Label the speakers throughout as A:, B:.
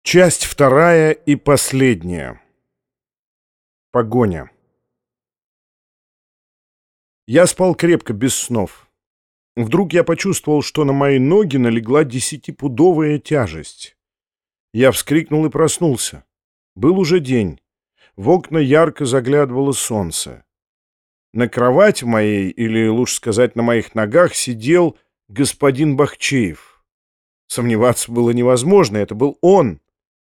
A: Часть вторая и последняя. Погоня. Я спал крепко, без снов. Вдруг я почувствовал, что на мои ноги налегла 10-пудовая тяжесть. Я вскрикнул и проснулся. Был уже день. В окна ярко заглядывало солнце. На кровати моей, или, лучше сказать, на моих ногах, сидел господин Бахчеев. Сомневаться было невозможно, это был он.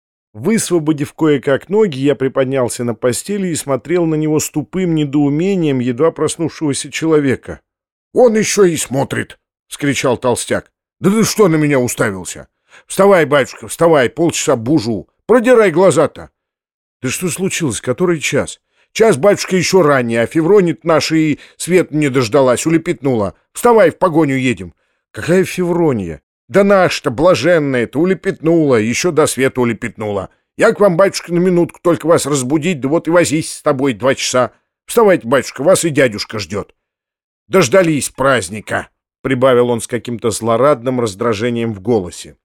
A: Высвободив кое-как ноги, я приподнялся на постели и смотрел на него с тупым недоумением едва проснувшегося человека. — Он еще и смотрит! — вскричал толстяк. — Да ты что на меня уставился? Вставай, батюшка, вставай, полчаса бужу. Продирай глаза-то. — Да что случилось? Который час? — Час, батюшка, еще ранее, а Февронит наша и свет не дождалась, улепетнула. Вставай, в погоню едем. — Какая Февронья? Да наша-то блаженная-то улепетнула, еще до света улепетнула. Я к вам, батюшка, на минутку только вас разбудить, да вот и возись с тобой 2 часа. Вставайте, батюшка, вас и дядюшка ждет. Дождались праздника, — прибавил он с каким-то злорадным раздражением в голосе.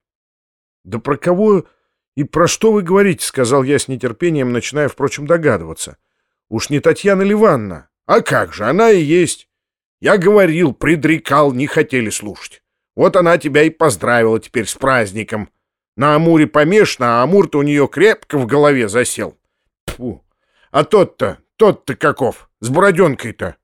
A: — Да про кого и про что вы говорите, — сказал я с нетерпением, начиная, впрочем, догадываться. — Уж не Татьяна Ливановна? А как же, она и есть. Я говорил, предрекал, не хотели слушать. Вот она тебя и поздравила теперь с праздником. На Амуре помешана, а Амур-то у нее крепко в голове засел. Тьфу! А тот-то каков, с бороденкой-то.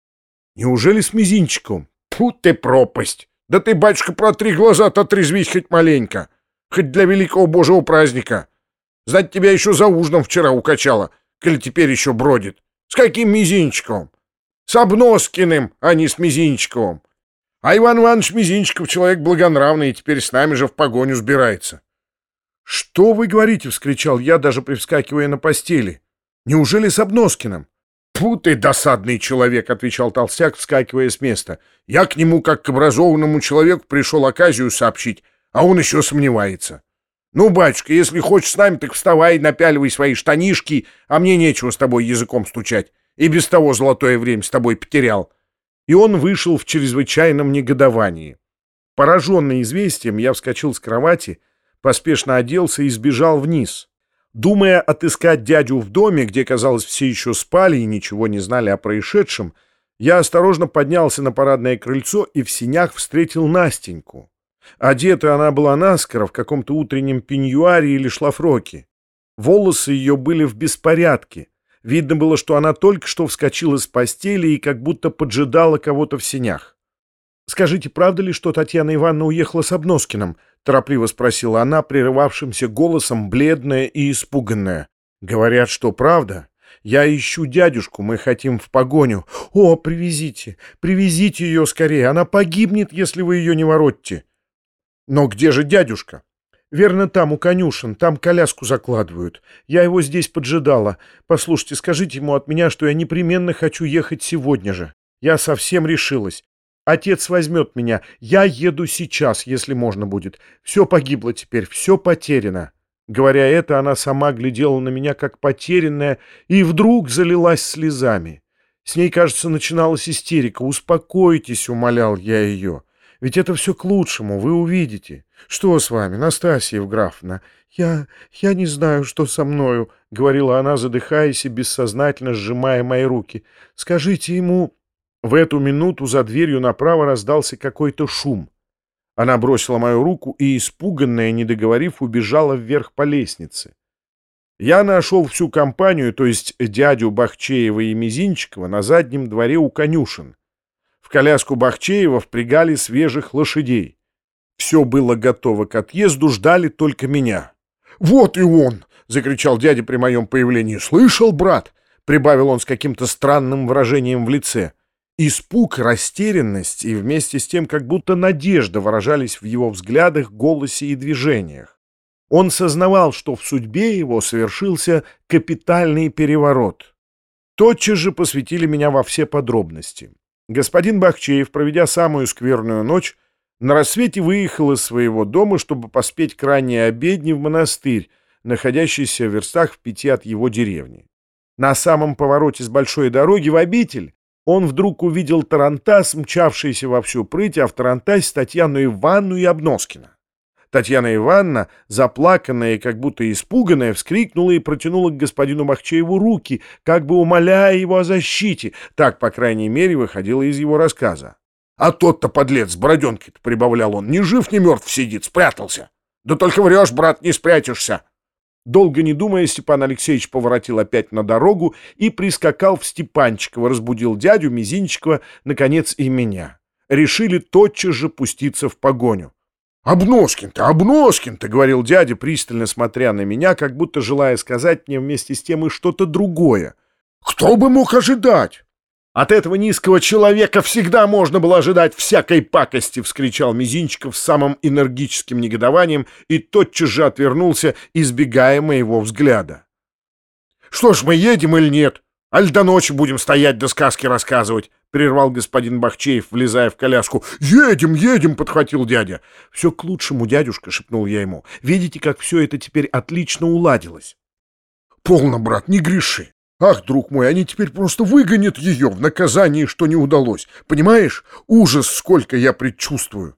A: Неужели с мизинчиком? Тьфу ты пропасть! Да ты, батюшка, протри глаза-то, отрезвись хоть маленько. Хоть для великого божьего праздника. Знать, тебя еще за ужином вчера укачало, коли теперь еще бродит. С каким мизинчиком? С Обноскиным, а не с Мизинчиковым. А Иван Иванович Мизинчиков человек благонравный и теперь с нами же в погоню сбирается. — Что вы говорите? — вскричал я, даже привскакивая на постели. — Неужели с Обноскиным? — Тьфу ты, досадный человек! — отвечал толстяк, вскакивая с места. — Я к нему, как к образованному человеку, пришел оказию сообщить, а он еще сомневается. Ну, батюшка, если хочешь с нами, так вставай, напяливай свои штанишки, а мне нечего с тобой языком стучать. И без того золотое время с тобой потерял. И он вышел в чрезвычайном негодовании. Пораженный известием, я вскочил с кровати, поспешно оделся и сбежал вниз. Думая отыскать дядю в доме, где, казалось, все еще спали и ничего не знали о происшедшем, я осторожно поднялся на парадное крыльцо и в сенях встретил Настеньку. Одета она была наскоро в каком-то утреннем пеньюаре или шлафроке. Волосы ее были в беспорядке. Видно было, что она только что вскочила с постели и как будто поджидала кого-то в сенях. — Скажите, правда ли, что Татьяна Ивановна уехала с Обноскиным? — торопливо спросила она, прерывавшимся голосом, бледная и испуганная. — Говорят, что правда. Я ищу дядюшку, мы хотим в погоню. О, привезите ее скорее, она погибнет, если вы ее не воротите. — Но где же дядюшка? — Верно, там, у конюшен, там коляску закладывают. Я его здесь поджидала. Послушайте, скажите ему от меня, что я непременно хочу ехать сегодня же. Я совсем решилась. Отец возьмет меня. Я еду сейчас, если можно будет. Все погибло теперь, все потеряно. Говоря это, она сама глядела на меня, как потерянная, и вдруг залилась слезами. С ней, кажется, начиналась истерика. «Успокойтесь», — умолял я ее. «Ведь это все к лучшему, вы увидите. Что с вами, Настасья Евграфовна?» Я не знаю, что со мною», — говорила она, задыхаясь и бессознательно сжимая мои руки. «Скажите ему...» В эту минуту за дверью направо раздался какой-то шум. Она бросила мою руку и, испуганная, не договорив, убежала вверх по лестнице. Я нашел всю компанию, то есть дядю Бахчеева и Мизинчикова, на заднем дворе у конюшен. В коляску Бахчеева впрягали свежих лошадей. Все было готово к отъезду, ждали только меня. — Вот и он! — закричал дядя при моем появлении. — Слышал, брат? — прибавил он с каким-то странным выражением в лице. Испуг, растерянность и вместе с тем как будто надежда выражались в его взглядах, голосе и движениях. Он сознавал, что в судьбе его совершился капитальный переворот. Тотчас же посвятили меня во все подробности. Господин Бахчеев, проведя самую скверную ночь, на рассвете выехал из своего дома, чтобы поспеть к ранней обедне в монастырь, находящийся в верстах в 5 от его деревни. На самом повороте с большой дороги в обитель он вдруг увидел тарантас, мчавшийся во всю прыть, а в тарантасе Татьяну Ивановну и Обноскина. Татьяна Ивановна, заплаканная и как будто испуганная, вскрикнула и протянула к господину Бахчееву руки, как бы умоляя его о защите. Так, по крайней мере, выходило из его рассказа. «А тот-то подлец с бороденкой-то», — прибавлял он, — «ни жив, ни мертв сидит, спрятался. Да только врешь, брат, не спрячешься». Долго не думая, Степан Алексеевич поворотил опять на дорогу и прискакал в Степанчиково, разбудил дядю, Мизинчикова, наконец и меня. Решили тотчас же пуститься в погоню. Обноскин-то, — говорил дядя, пристально смотря на меня, как будто желая сказать мне вместе с тем и что-то другое. Кто бы мог ожидать? От этого низкого человека всегда можно было ожидать всякой пакости, — вскричал Мизинчиков с самым энергическим негодованием и тотчас же отвернулся, избегая моего взгляда. Что ж, мы едем или нет? Аль до ночи будем стоять да сказки рассказывать? — прервал господин Бахчеев, влезая в коляску. Едем, — подхватил дядя. Все к лучшему, дядюшка, — шепнул я ему. Видите, как все это теперь отлично уладилось. Полно, брат, не греши. Ах, друг мой, они теперь просто выгонят ее в наказании, что не удалось. Понимаешь, ужас сколько я предчувствую.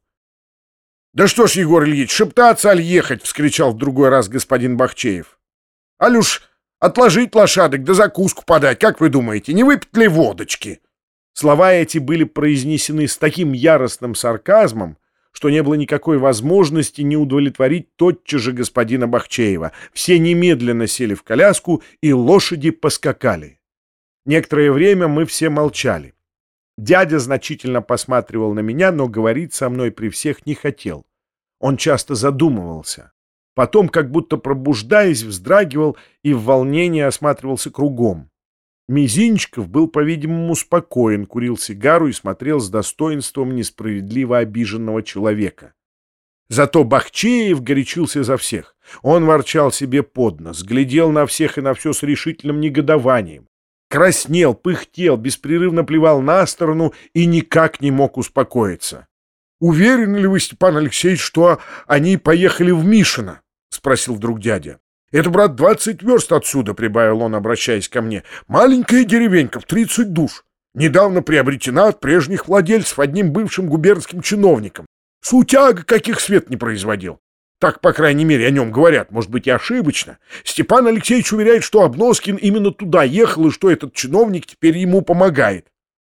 A: Да что ж, Егор Ильич, шептаться аль ехать, — вскричал в другой раз господин Бахчеев. Аль уж отложить лошадок да закуску подать, как вы думаете, не выпить ли водочки? Слова эти были произнесены с таким яростным сарказмом, что не было никакой возможности не удовлетворить тотчас же господина Бахчеева. Все немедленно сели в коляску, и лошади поскакали. Некоторое время мы все молчали. Дядя значительно посматривал на меня, но говорить со мной при всех не хотел. Он часто задумывался. Потом, как будто пробуждаясь, вздрагивал и в волнении осматривался кругом. Мизинчиков был, по-видимому, спокоен, курил сигару и смотрел с достоинством несправедливо обиженного человека. Зато Бахчеев горячился за всех. Он ворчал себе под нос, глядел на всех и на все с решительным негодованием. Краснел, пыхтел, беспрерывно плевал на сторону и никак не мог успокоиться. — Уверены ли вы, Степан Алексеевич, что они поехали в Мишино? — спросил вдруг дядя. «Это, брат, 20 верст отсюда», — прибавил он, обращаясь ко мне. «Маленькая деревенька в 30 душ. Недавно приобретена от прежних владельцев одним бывшим губернским чиновником. Сутяга, каких свет не производил. Так, по крайней мере, о нем говорят, может быть, и ошибочно. Степан Алексеевич уверяет, что Обноскин именно туда ехал, и что этот чиновник теперь ему помогает».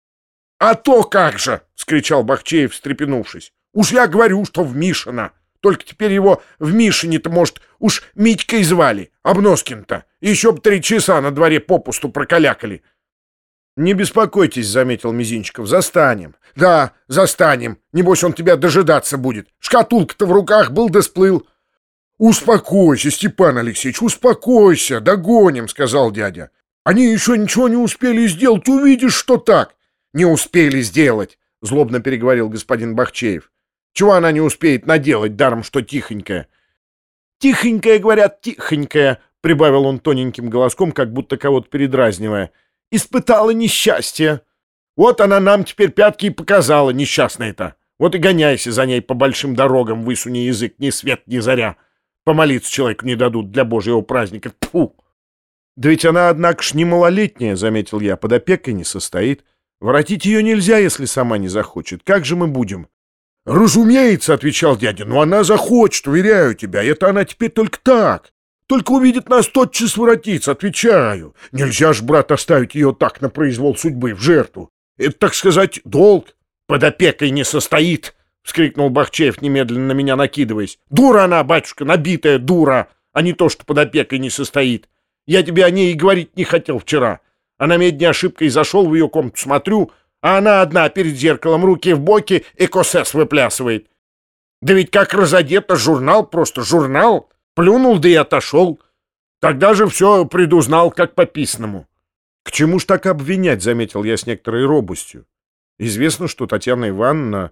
A: «А то как же!» — вскричал Бахчеев, встрепенувшись. «Уж я говорю, что в Мишино. Только теперь его в Мишине-то, может, уж Митькой звали, Обноскин-то. Еще бы 3 часа на дворе попусту прокалякали». «Не беспокойтесь», — заметил Мизинчиков, — «застанем». «Да, застанем. Небось, он тебя дожидаться будет. Шкатулка-то в руках был да сплыл». «Успокойся, Степан Алексеевич, успокойся, догоним», — сказал дядя. «Они еще ничего не успели сделать, увидишь, что так». «Не успели сделать», — злобно переговорил господин Бахчеев. «Чего она не успеет наделать, даром что тихонькая?» «Тихонькая, говорят, тихонькая», — прибавил он тоненьким голоском, как будто кого-то передразнивая. «Испытала несчастье. Вот она нам теперь пятки и показала, несчастная-то. Вот и гоняйся за ней по большим дорогам, высуни язык, ни свет, ни заря. Помолиться человеку не дадут для божьего праздника. Тьфу!» «Да ведь она, однако ж, не малолетняя», — заметил я, — «под опекой не состоит. Воротить ее нельзя, если сама не захочет. Как же мы будем?» «Разумеется», — отвечал дядя, — «но она захочет, уверяю тебя. Это она теперь только так. Только увидит нас, тотчас воротится, отвечаю. Нельзя ж, брат, оставить ее так на произвол судьбы, в жертву. Это, так сказать, долг». «Под опекой не состоит», — вскрикнул Бахчеев, немедленно на меня накидываясь. «Дура она, батюшка, набитая дура, а не то, что под опекой не состоит. Я тебе о ней и говорить не хотел вчера. Она медней ошибкой зашел в ее комнату, смотрю, а она одна перед зеркалом, руки в боки, экосес выплясывает. Да ведь как разодета, журнал, просто журнал. Плюнул, да и отошел. Тогда же все предузнал, как по писанному». «К чему ж так обвинять?» — заметил я с некоторой робостью. «Известно, что Татьяна Ивановна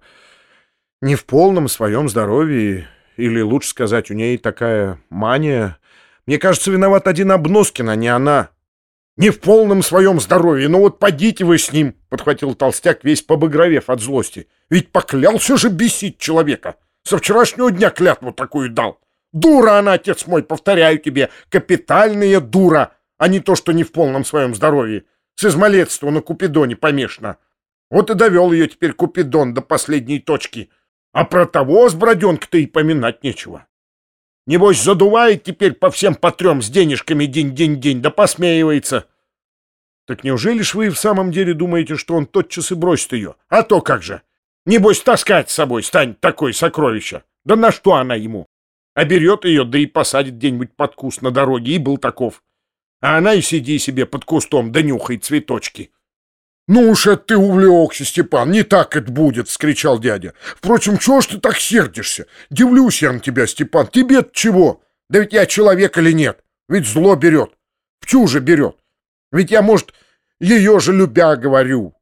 A: не в полном своем здоровье, или, лучше сказать, у ней такая мания. Мне кажется, виноват один Обноскин, а не она». «Не в полном своем здоровье, но вот подите вы с ним», — подхватил толстяк, весь побагровев от злости. «Ведь поклялся же бесить человека. Со вчерашнего дня клятву такую дал. Дура она, отец мой, повторяю тебе, капитальная дура, а не то, что не в полном своем здоровье. С измалетства на Купидоне помешана. Вот и довел ее теперь Купидон до последней точки. А про того с броденка-то и поминать нечего. Небось, задувает теперь по всем по трем с денежками день-день-день, да посмеивается. Так неужели ж вы в самом деле думаете, что он тотчас и бросит ее? А то как же! Небось, таскать с собой станет такое сокровище. Да на что она ему? А берет ее, да и посадит где-нибудь под куст на дороге, и был таков. А она и сиди себе под кустом, да нюхай цветочки. «Ну уж это ты увлекся, Степан, не так это будет!» — вскричал дядя. «Впрочем, чего ж ты так сердишься? Дивлюсь я на тебя, Степан. Тебе-то чего? Да ведь я человек или нет? Ведь зло берет. В чуже берет. Ведь я, может, ее же любя говорю.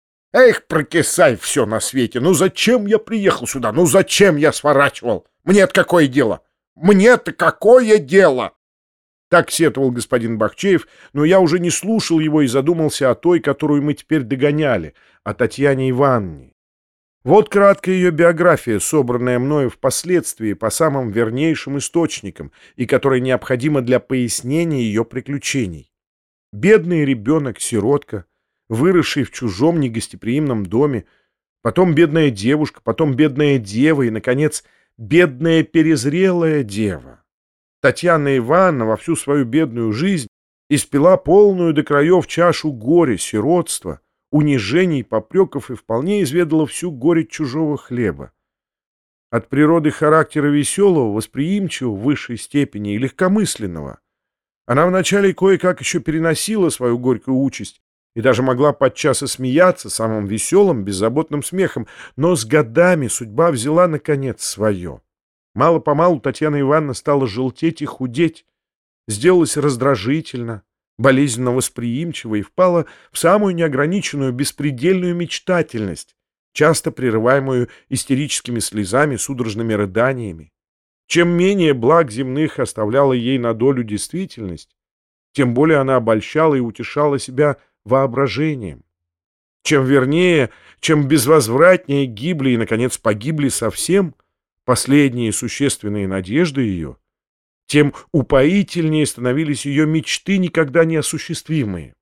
A: Эх, прокисай все на свете. Ну зачем я приехал сюда? Ну зачем я сворачивал? Мне-то какое дело? Мне-то какое дело?» Так сетовал господин Бахчеев, но я уже не слушал его и задумался о той, которую мы теперь догоняли, о Татьяне Ивановне. Вот краткая ее биография, собранная мною впоследствии по самым вернейшим источникам и которая необходима для пояснения ее приключений. Бедный ребенок-сиротка, выросший в чужом негостеприимном доме, потом бедная девушка, потом бедная дева и, наконец, бедная перезрелая дева. Татьяна Ивановна во всю свою бедную жизнь испила полную до краев чашу горя, сиротства, унижений, попреков и вполне изведала всю горечь чужого хлеба. От природы характера веселого, восприимчивого в высшей степени и легкомысленного. Она вначале кое-как еще переносила свою горькую участь и даже могла подчас и смеяться самым веселым, беззаботным смехом, но с годами судьба взяла, наконец, свое. Мало-помалу Татьяна Ивановна стала желтеть и худеть, сделалась раздражительна, болезненно восприимчива и впала в самую неограниченную беспредельную мечтательность, часто прерываемую истерическими слезами, судорожными рыданиями. Чем менее благ земных оставляла ей на долю действительность, тем более она обольщала и утешала себя воображением. Чем вернее, чем безвозвратнее гибли и, наконец, погибли совсем последние существенные надежды ее, тем упоительнее становились ее мечты, никогда не осуществимые.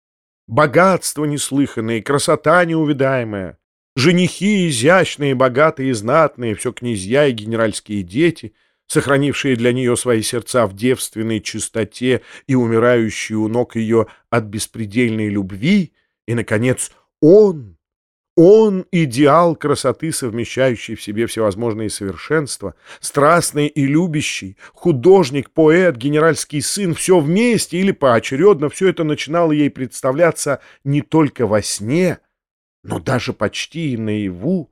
A: Богатство неслыханное, красота неувидаемая, женихи изящные, богатые и знатные, все князья и генеральские дети, сохранившие для нее свои сердца в девственной чистоте и умирающие у ног ее от беспредельной любви, и, наконец, он — идеал красоты, совмещающий в себе всевозможные совершенства, страстный и любящий, художник, поэт, генеральский сын, все вместе или поочередно, все это начинало ей представляться не только во сне, но даже почти и наяву.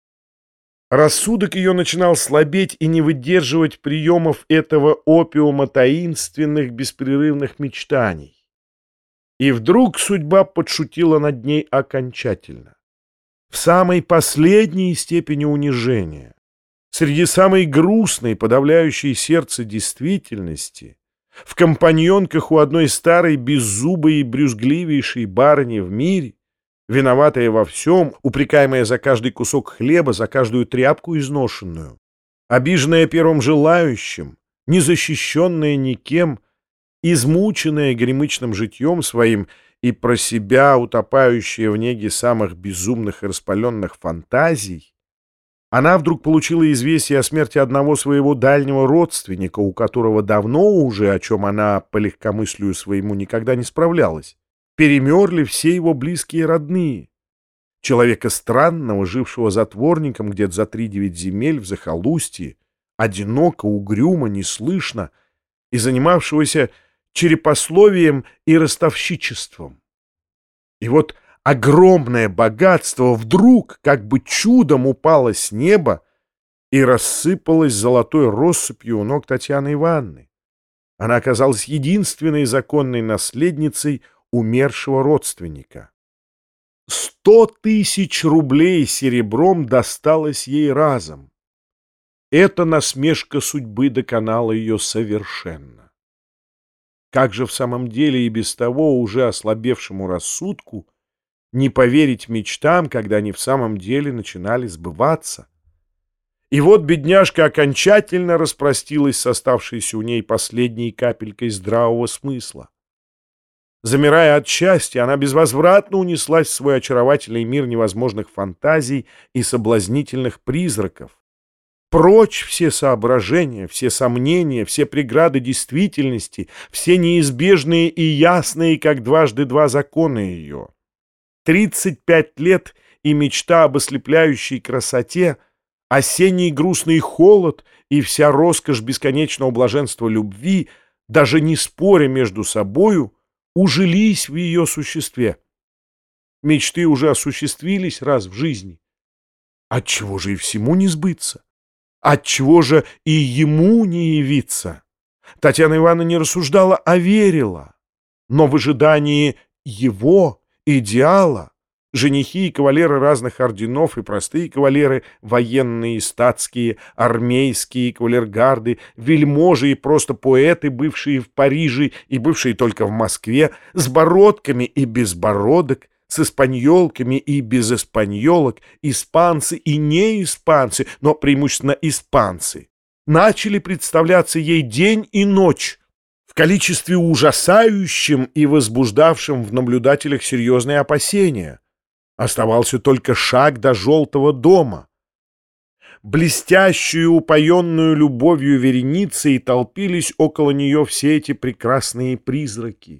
A: Рассудок ее начинал слабеть и не выдерживать приемов этого опиума таинственных беспрерывных мечтаний. И вдруг судьба подшутила над ней окончательно. В самой последней степени унижения, среди самой грустной, подавляющей сердце действительности, в компаньонках у одной старой, беззубой и брюзгливейшей барыни в мире, виноватая во всем, упрекаемая за каждый кусок хлеба, за каждую тряпку изношенную, обиженная первым желающим, незащищенная никем, измученная гремычным житьем своим и про себя утопающая в неге самых безумных и распаленных фантазий, она вдруг получила известие о смерти одного своего дальнего родственника, у которого давно уже, о чем она по легкомыслию своему никогда не справлялась, перемерли все его близкие родные. Человека странного, жившего затворником где-то за 3-9 земель в захолустье, одиноко, угрюмо, неслышно, и занимавшегося черепословием и ростовщичеством. И вот огромное богатство вдруг как бы чудом упало с неба и рассыпалось золотой россыпью у ног Татьяны Ивановны. Она оказалась единственной законной наследницей умершего родственника. 100 000 рублей серебром досталось ей разом. Эта насмешка судьбы доконала ее совершенно. Как же в самом деле и без того уже ослабевшему рассудку не поверить мечтам, когда они в самом деле начинали сбываться? И вот бедняжка окончательно распростилась с оставшейся у ней последней капелькой здравого смысла. Замирая от счастья, она безвозвратно унеслась в свой очаровательный мир невозможных фантазий и соблазнительных призраков. Прочь все соображения, все сомнения, все преграды действительности, все неизбежные и ясные, как дважды два, законы ее. 35 лет и мечта об ослепляющей красоте, осенний грустный холод и вся роскошь бесконечного блаженства любви, даже не споря между собою, ужились в ее существе. Мечты уже осуществились раз в жизни. Отчего же и всему не сбыться? Отчего же и ему не явиться? Татьяна Ивановна не рассуждала, а верила. Но в ожидании его идеала женихи и кавалеры разных орденов и простые кавалеры, военные, статские, армейские, кавалергарды, вельможи и просто поэты, бывшие в Париже и бывшие только в Москве, с бородками и без бородок, с испаньолками и без испаньолок, испанцы и не испанцы, но преимущественно испанцы, начали представляться ей день и ночь в количестве ужасающем и возбуждавшем в наблюдателях серьезные опасения. Оставался только шаг до желтого дома. Блестящую, упоенную любовью вереницей толпились около нее все эти прекрасные призраки.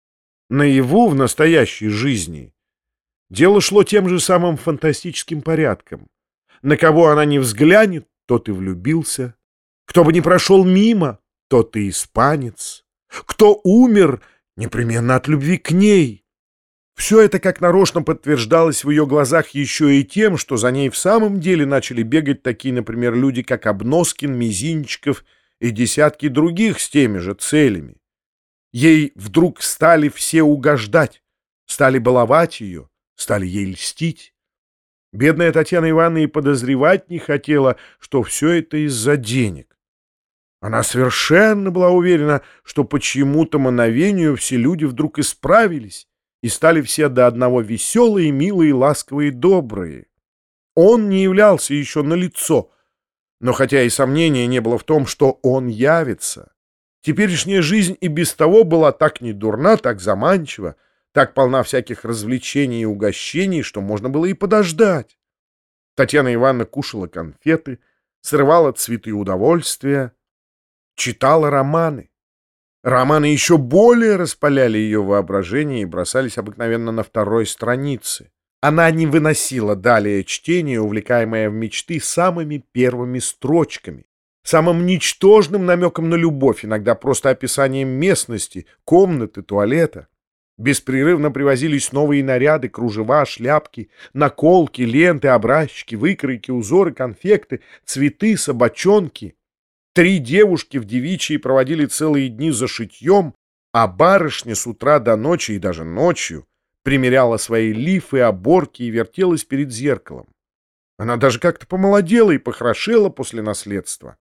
A: Наяву в настоящей жизни дело шло тем же самым фантастическим порядком. На кого она не взглянет, тот и влюбился. Кто бы ни прошел мимо, тот и испанец. Кто умер, непременно от любви к ней. Все это как нарочно подтверждалось в ее глазах еще и тем, что за ней в самом деле начали бегать такие, например, люди, как Обноскин, Мизинчиков и десятки других с теми же целями. Ей вдруг стали все угождать, стали баловать ее, стали ей льстить. Бедная Татьяна Ивановна и подозревать не хотела, что все это из-за денег. Она совершенно была уверена, что по чьему-то мановению все люди вдруг исправились и стали все до одного веселые, милые, ласковые, добрые. Он не являлся еще налицо, но хотя и сомнения не было в том, что он явится, теперешняя жизнь и без того была так недурна, так заманчива, так полна всяких развлечений и угощений, что можно было и подождать. Татьяна Ивановна кушала конфеты, срывала цветы удовольствия, читала романы. Романы еще более распаляли ее воображение и бросались обыкновенно на второй странице. Она не выносила далее чтения, увлекаемая в мечты самыми первыми строчками, самым ничтожным намеком на любовь, иногда просто описанием местности, комнаты, туалета. Беспрерывно привозились новые наряды, кружева, шляпки, наколки, ленты, образчики, выкройки, узоры, конфекты, цветы, собачонки. 3 девушки в девичьей проводили целые дни за шитьем, а барышня с утра до ночи и даже ночью примеряла свои лифы, оборки и вертелась перед зеркалом. Она даже как-то помолодела и похорошела после наследства.